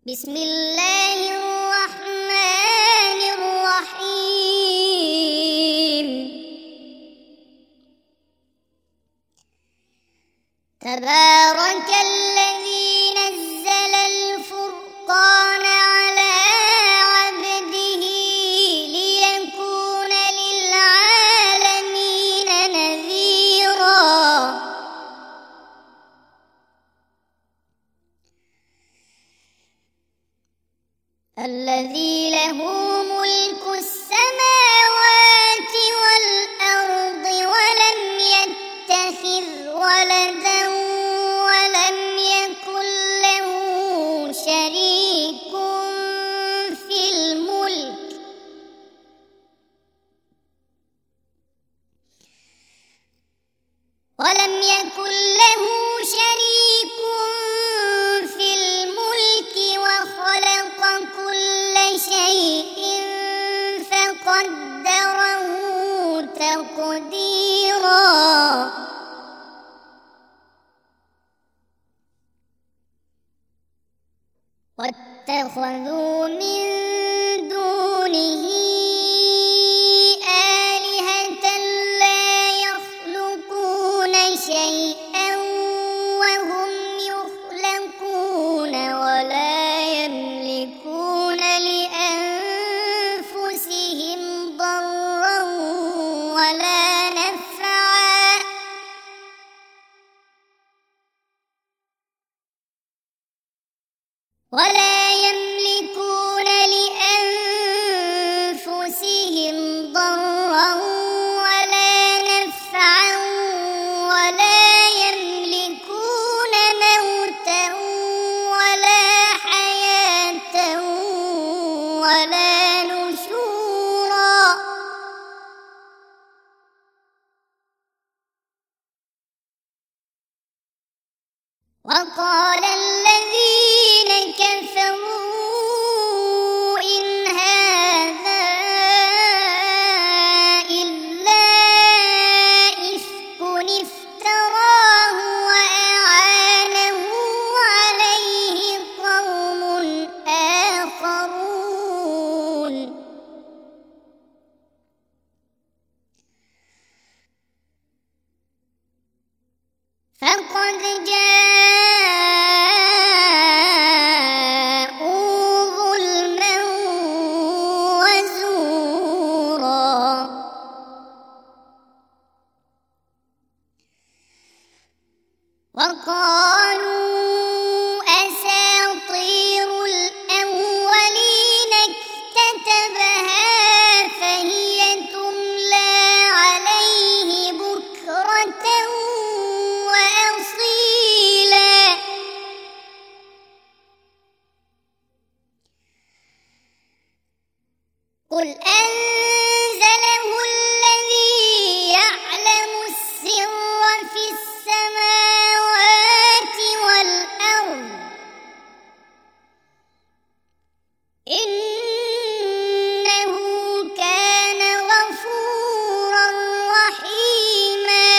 بسم الله الرحمن الرحيم. تبارك الذي نزل الفرقان على عبده ليكون للعالمين نذيرا. الذي له ملك السماوات والأرض ولم يتخذ ولدا ولم يكن له شريك في الملك وخلق كل شيء فقدره تقديرا. واتخذوا من دونه آلهة لا يخلقون شيئا وهم يخلقون ولا يملكون لأنفسهم ضرا ولا نفعا ولا يملكون موتا ولا حياة ولا نشورا. وقال الذين كفروا إن هذا إلا إفك افتراه وأعانه عليه قوم آخرون. فقد جاءوا ظلما وزورا. وقالوا أساطير الأولين اكتتبها فهي تملى عليه بكرة وأصيلا. قل أنزله الذي يعلم السر في السماوات والأرض إنه كان غفورا رحيما.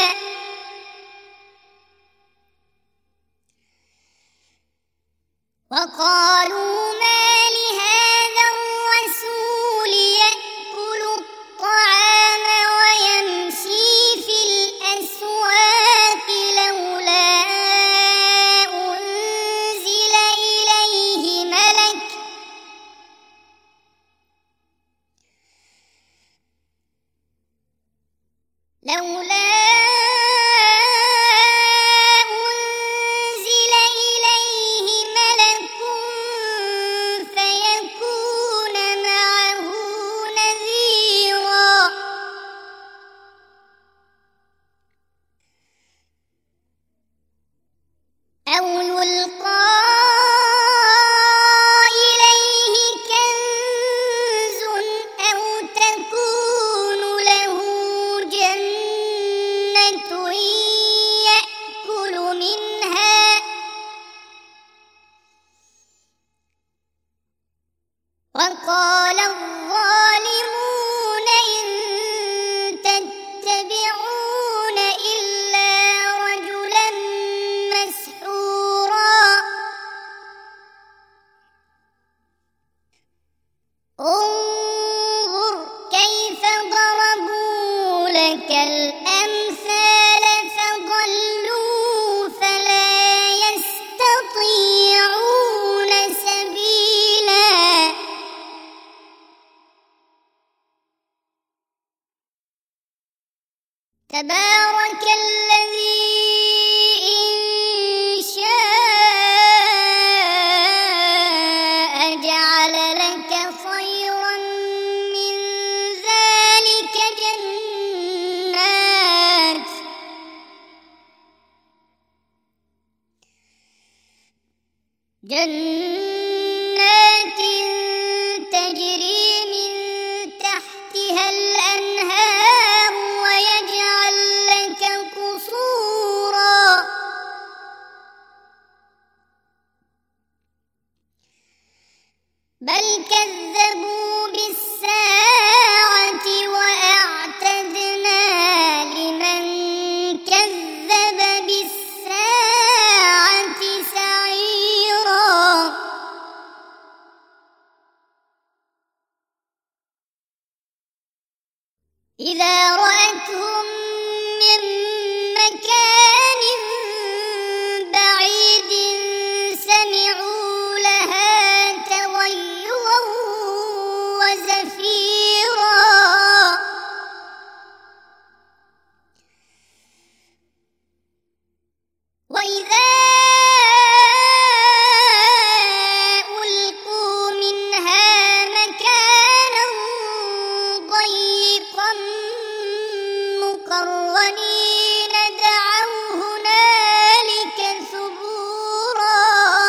وقالوا ما لهذا الرسول يأكل الطعام ويمشي في الأسواق لولا أنزل إليه ملك فيكون معه نذيرا. أو يلقى إليه كنز أو تكون له جنة يأكل منها وقال الظالمون إن تتبعون إلا رجلا مسحورا. تبارك الذي إن شاء جعل لك خيرا من ذلك جنات تجري من تحتها الأنهار ويجعل لك قصورا بل كذبوا بالساعة وأعتدنا لمن كذب بالساعة سعيرا إذا رأتهم من مكان بعيد سمعوا لها تغيظا وزفيرا وإذا ألقوا منها مكانا ضيقا مقرنين دعوا هنالك ثبورا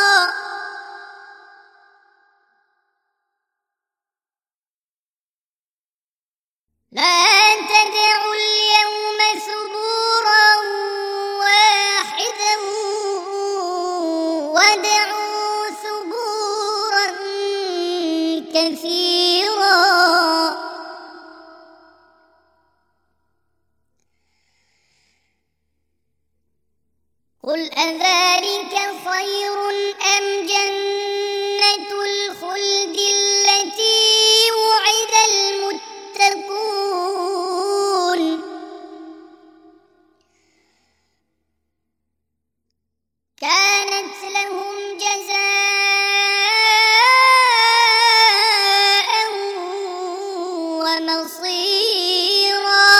لا تدعوا اليوم ثبورا واحدا وادعوا ثبورا كثيرا قل أذلك خير أم جنة الخلد التي وعد المتقون كانت لهم جزاء ومصيرا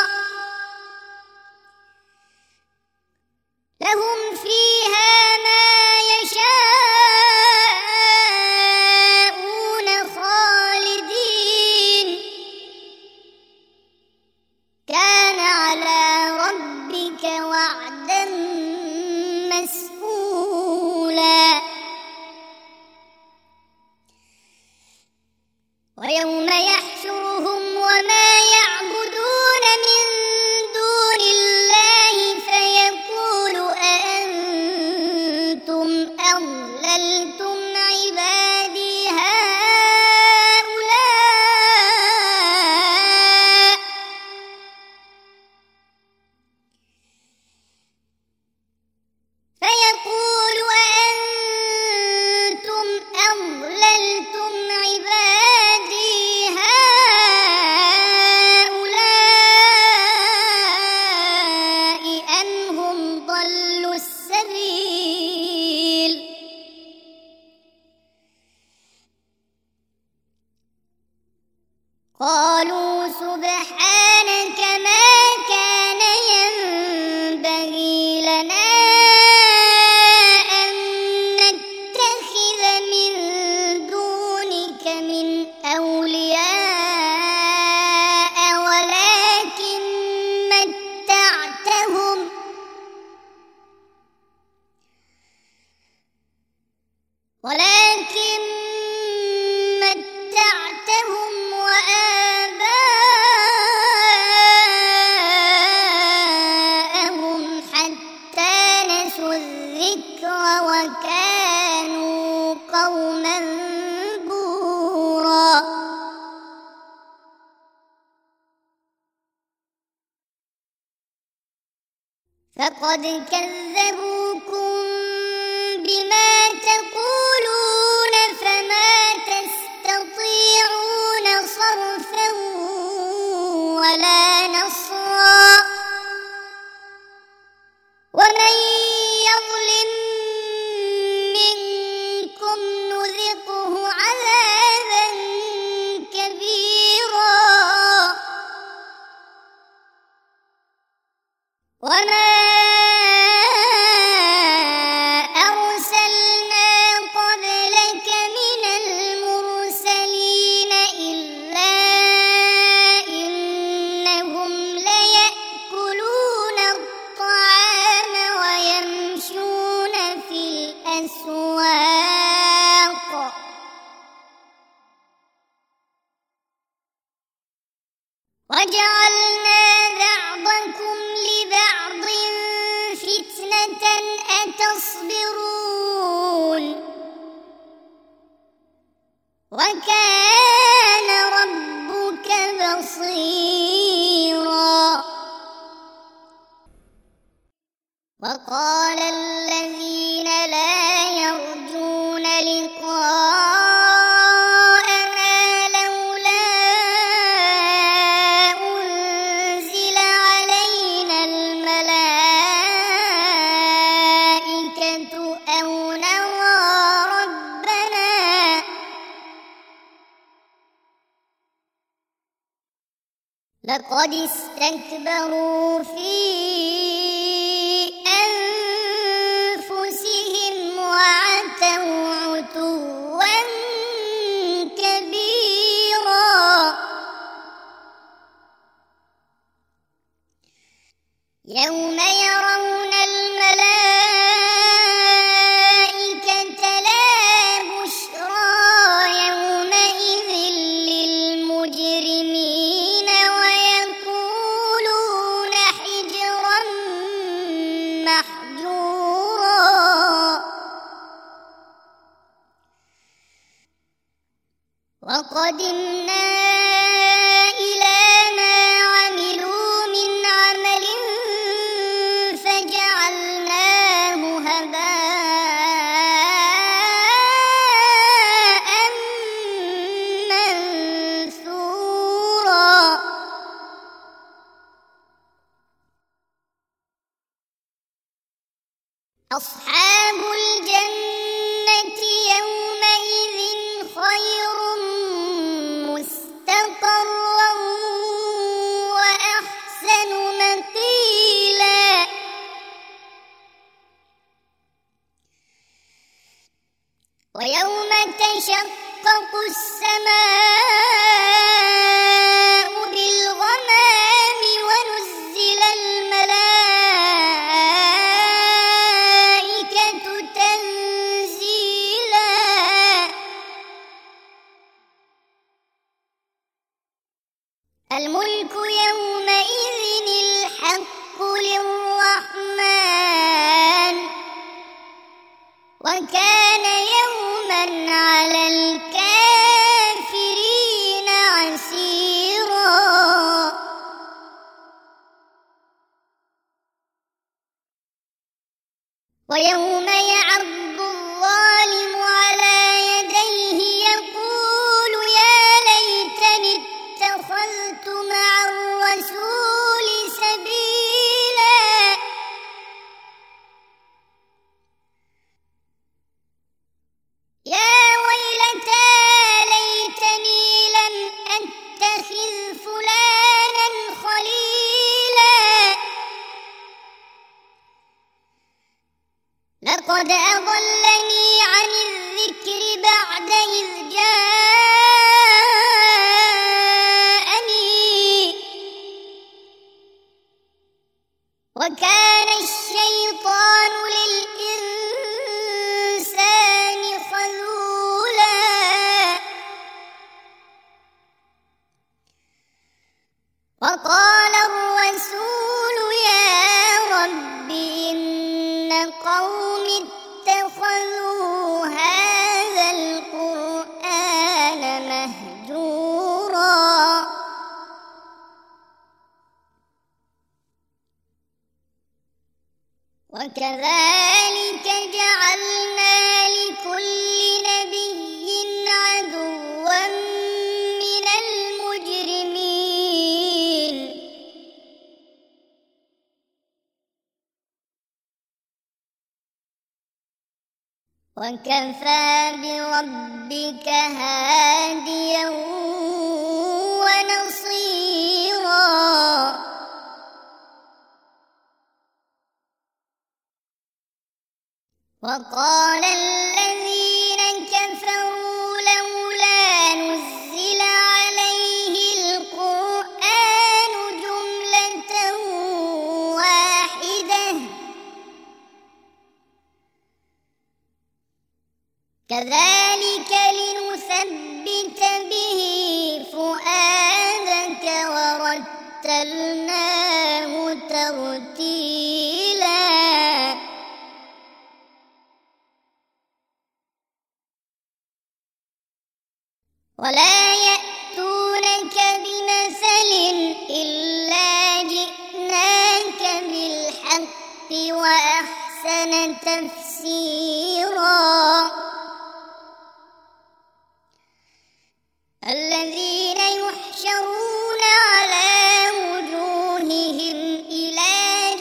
لهم فيها ما يشاءون خالدين كان على ربك وعدا مسئولا ويوم يحشرهم وما يعبدون من دون الله فيقول أأنتم أضللتم عبادي هؤلاء فيقول أأنتم أضللتم عبادي هؤلاء أم هم ضلوا السبيل قالوا سبحانك ما كان ينبغي لنا أن نتخذ من دونك من أولياء ولكن متعتهم وآباءهم حتى نسوا الذكر وكانوا قوما بورا فقد كذبوكم بما تقولون فما تستطيعون صرفا ولا نصرا ومن يظلم منكم نذقه عذابا كبيرا وجعلنا بعضكم لبعض فتنة أتصبرون وكان ربك بصيرا وقال الذين لا يرجون لقاءنا لولا أنزل علينا الملائكة أو نرى ربنا لقد استكبروا في أنفسهم وعتوا عتوا كبيرا يوم يرون الملائكة لا بشرى يومئذ للمجرمين ويقولون حجرا محجورا وقدمنا إلى ما عملوا من عمل فجعلناه هباء منثورا أصحاب الجنة يومئذ خير مستقرا وأحسن مقيلا ويوم تشقق السماء بالغمام ونزل الملائكة تنزيلا الملك يومئذ الحق للرحمن وكان يوما على الكافرين عسيرا ويوم يعض الظالم على يديه يقول يا ليتني اتخذت مع الرسول سبيلا يا ويلتى ليتني لم أتخذ فلانا خليلا لقد أضلني عن الذكر بعد إذ جاءني وكان الشيطان للإنسان خذولا وقال الرسول يا رب إن قوم اتخذوا هذا القرآن مهجورا وكذلك جعلنا لكل نبي عدوا من المجرمين وكفى بربك هاديا ونصيرا وقال الذين كفروا لولا نزل عليه القرآن جملة واحدة كذلك لنثبت به فؤادك ورتبه رتلناه ترتيلا ولا يأتونك بمثل إلا جئناك بالحق وأحسن تفسيرا الذين يحشرون على وجوههم إلى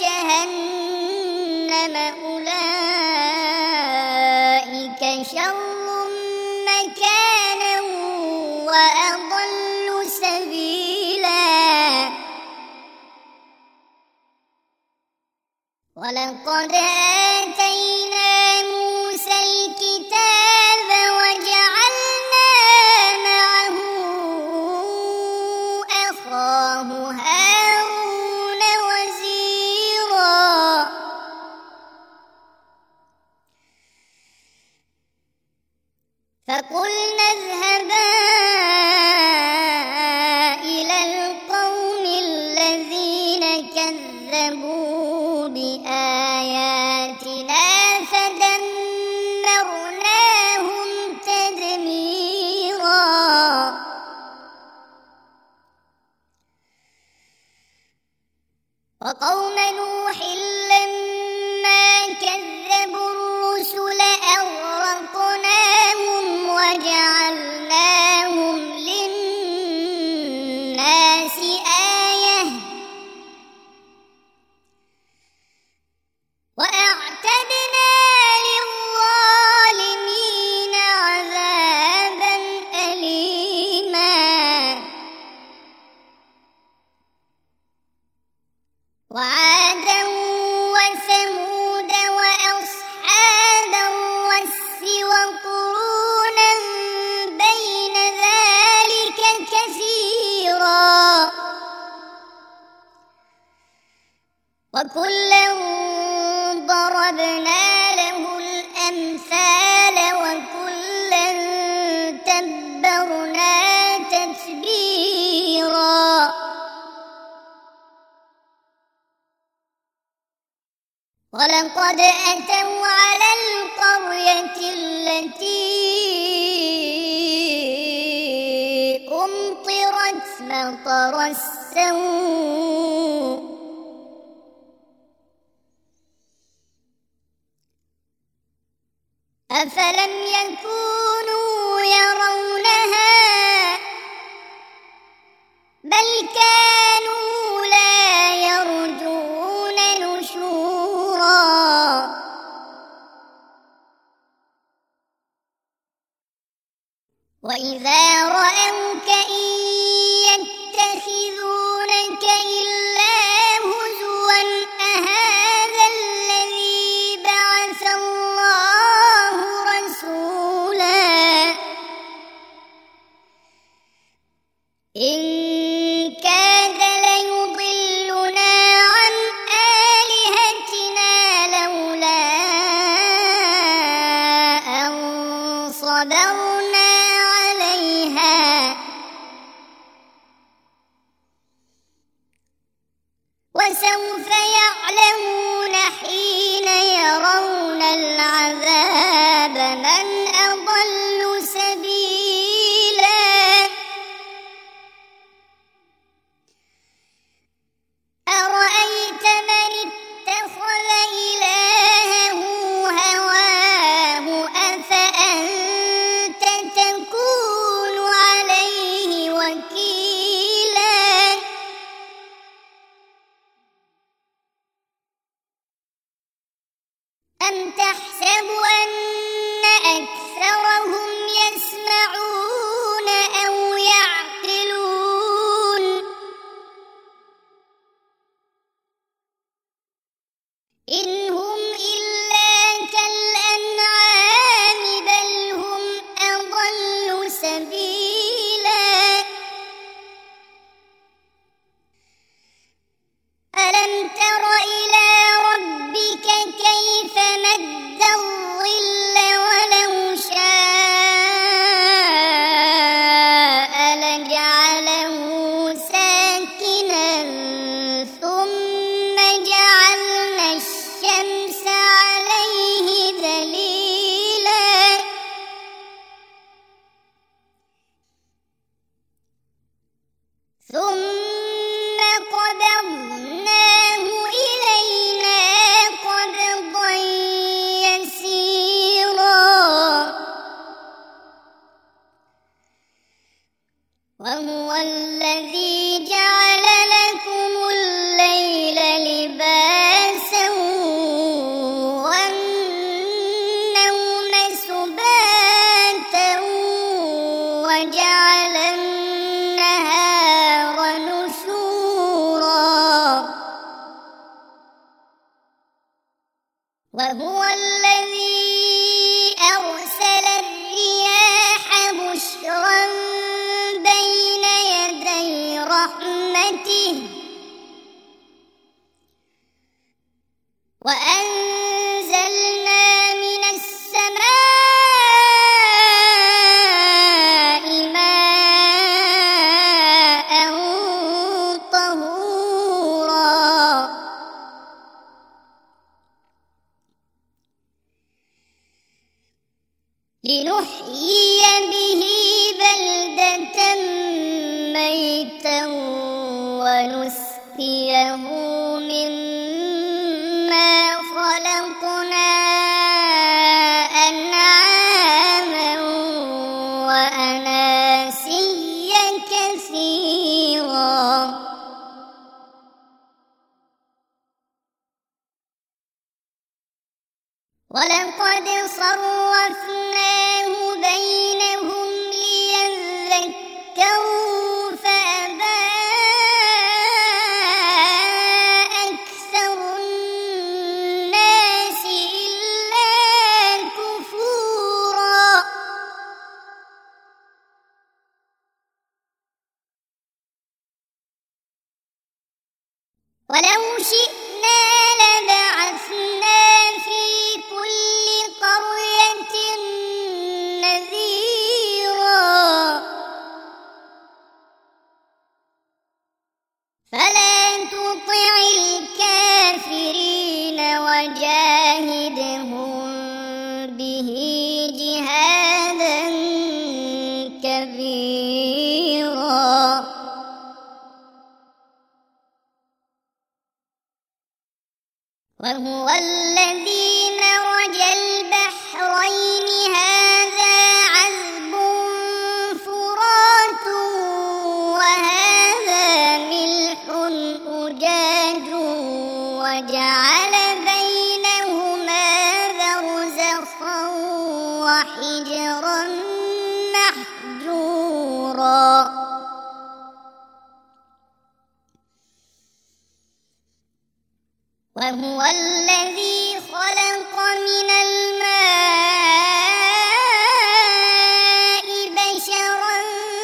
جهنم أولئك شر مكانا وأضل سبيلا ولقد آتينا موسى الكتاب وجعلنا معه أخاه هارون وزيرا فقلنا اذهبا إلى القوم الذين كذبوا بآياتنا فدمرناهم تدميرا وقوم نوح لما كذبوا الرسل أغرقناهم وجعلناهم للناس آية وأعتدنا للظالمين عذابا أليما وعادا وثمود وأصحاب الرس وقرونا بين ذلك كثيرا وكلا ضربنا له الأمثال وكلا تبرنا تتبيرا ولقد أتوا على القرية التي أمطرت مطر السوء أفلم يكونوا يرونها بل كانوا لا يرجون نشورا وإذا رأوك إن يتخذونك إلا هزوا أهذا الذي بعث الله رسولا إن كاد ليضلنا عن آلهتنا لولا أن صبرنا عليها وسوف يعلمون حين يرون العذاب من أضل سبيلا أرأيت من اتخذ إلهه هواه أفأنت تكون عليه وكيلا أم تحسب أن أكثرهم يسمعون أو يعقلون إن هم إلا كالأنعام بل هم أضل سبيلا ألم تر إلى ربك كيف مد الظل ولو شاء لجعله ساكنا وهو الذي جعل لكم الليل لباسا والنوم سباتا وجعل النهار نشورا وهو الذي أرسل الرياح بشرا بين يدي رحمته وأنزلنا من السماء ماء طهورا لنحيي به بلدة ميتا ونسقيه مما خلقنا أنعاما وأناسيا كثيرا ولقد صرفناه بينهم ليذكروا فأبى أكثر الناس إلا كفورا ولو شئنا لبعثنا في كل قرية نذيرا فلا تطع الكافرين وجاهدهم به جهادا كبيرا وهو الذي مرج البحرين هذا عذب فرات وهذا ملح أجاج وجعل بينهما برزخا وحجرا محجورا وهو الذي خلق من الماء بشرا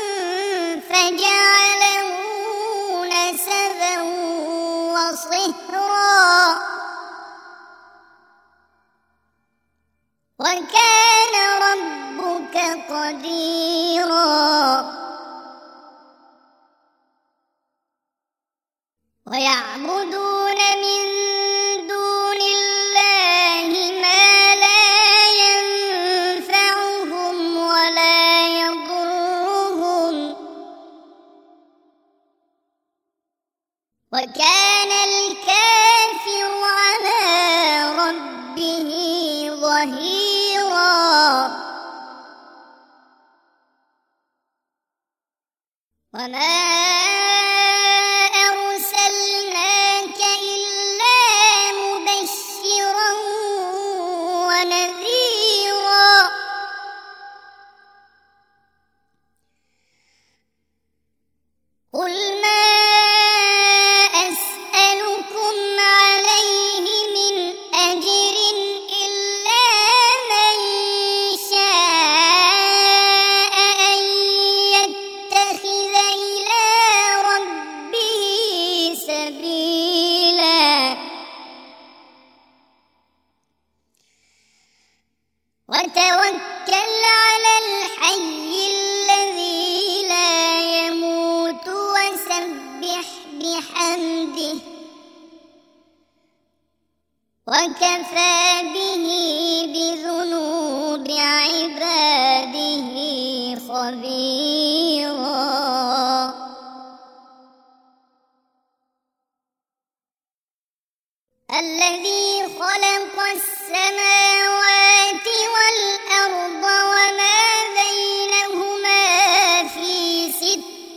فجعله نسبا وصهرا وكان ربك قديرا ويعبدون من دون الله ما لا ينفعهم ولا يضرهم وكان الكافر على ربه ظهيرا وما أرسلناك إلا مبشرا ونذيرا قل ما أسألكم عليه من أجر إلا من شاء أن يتخذ إلى ربه سبيلا وتوكل على الحي الذي لا يموت وسبح بحمده وكفى به بذنوب عباده خبيرا الذي خلق السماوات والأرض وما بينهما في 6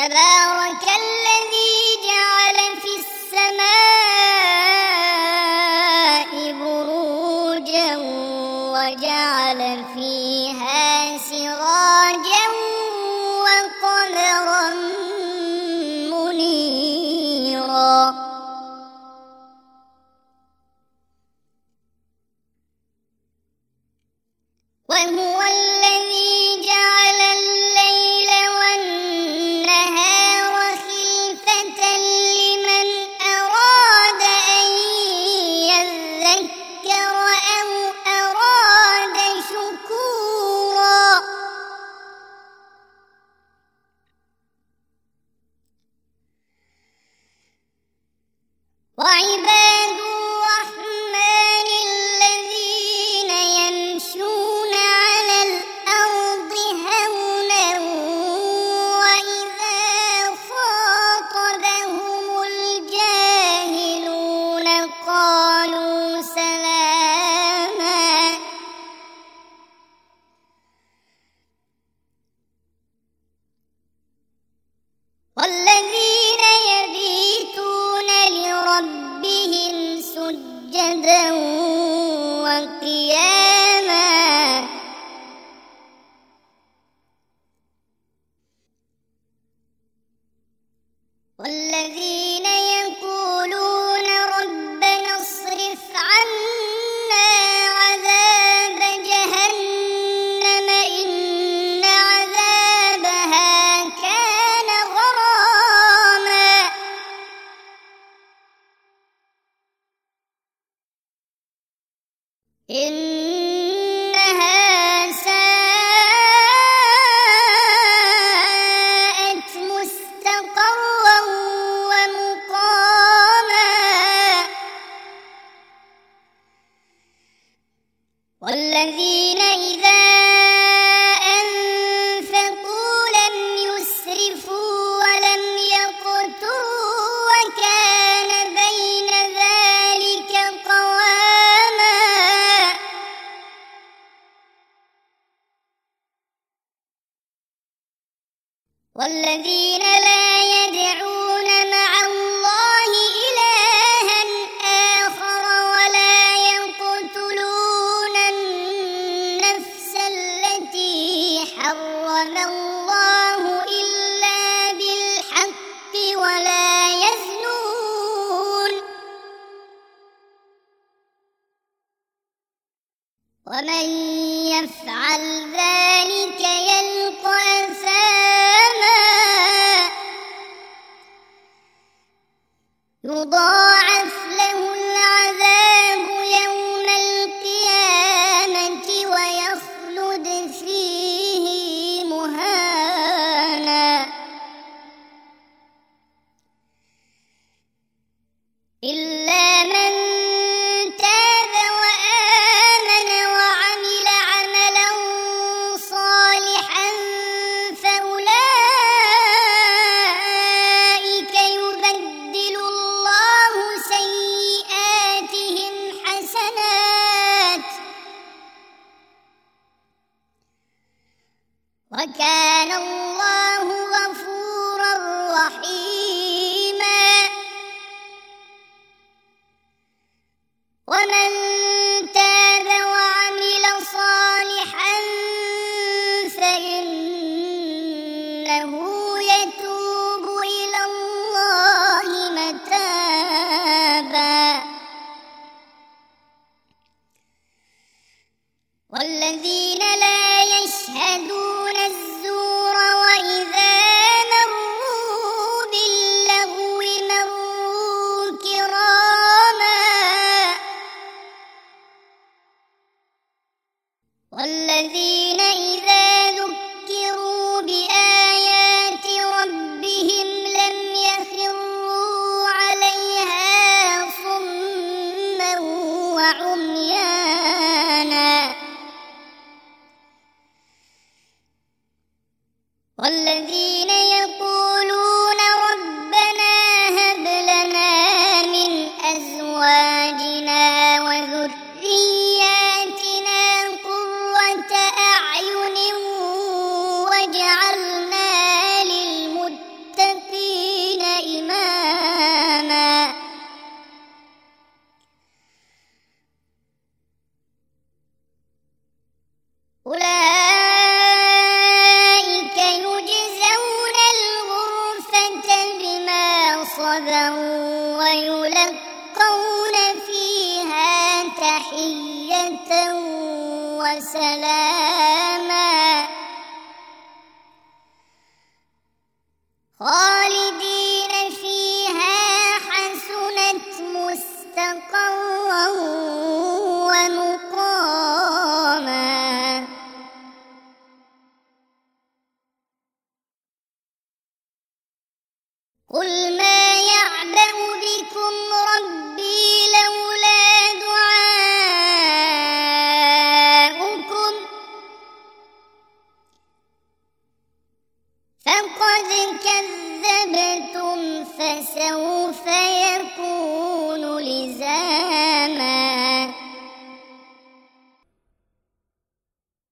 تبارك الذي جعل في السماء بروجا وجعل فيها سراجا وقمرا منيرا وهو الذي جعل الليل والنهار خلفة لمن أراد أن يذكر أو أراد شكورا وعباد الرحمن الذين يمشون على الأرض هونا وإذا خاطبهم الجاهلون قالوا سلاما والذين يبيتون لربهم سجدا وقياما والذين يقولون ربنا اصرف عنا عذاب جهنم إن عذابها كان غراما إنها ساءت مستقرا ومقاما والذين إذا أنفقوا لم يسرفوا ولم يقتروا وكان بين ذلك قواما والذين لا يدعون مع الله إلها آخر ولا يقتلون النفس التي حرم الله إلا بالحق ولا يزنون ومن يفعل ذلك يلقى أثاما يضاعف له العذاب يوم القيامة ويخلد فيه مهانا إلا من تاب وآمن وعمل عملا صالحا فأولئك يبدل الله سيئاتهم حسنات وكان الله غفورا رحيما ومن تاب وعمل صالحا فإنه يتوب إلى الله متابا والذين لا يشهدون الزور وإذا مروا باللغو مروا كراما والذين إذا ذكروا بآيات ربهم لم يخروا عليها صما وعميانا والذين يقولون ربنا هب لنا من أزواجنا وذرياتنا قرة أعين واجعلنا للمتقين قل ما يعبأ بكم ربي لولا دعاؤكم فقد كذبتم فسوف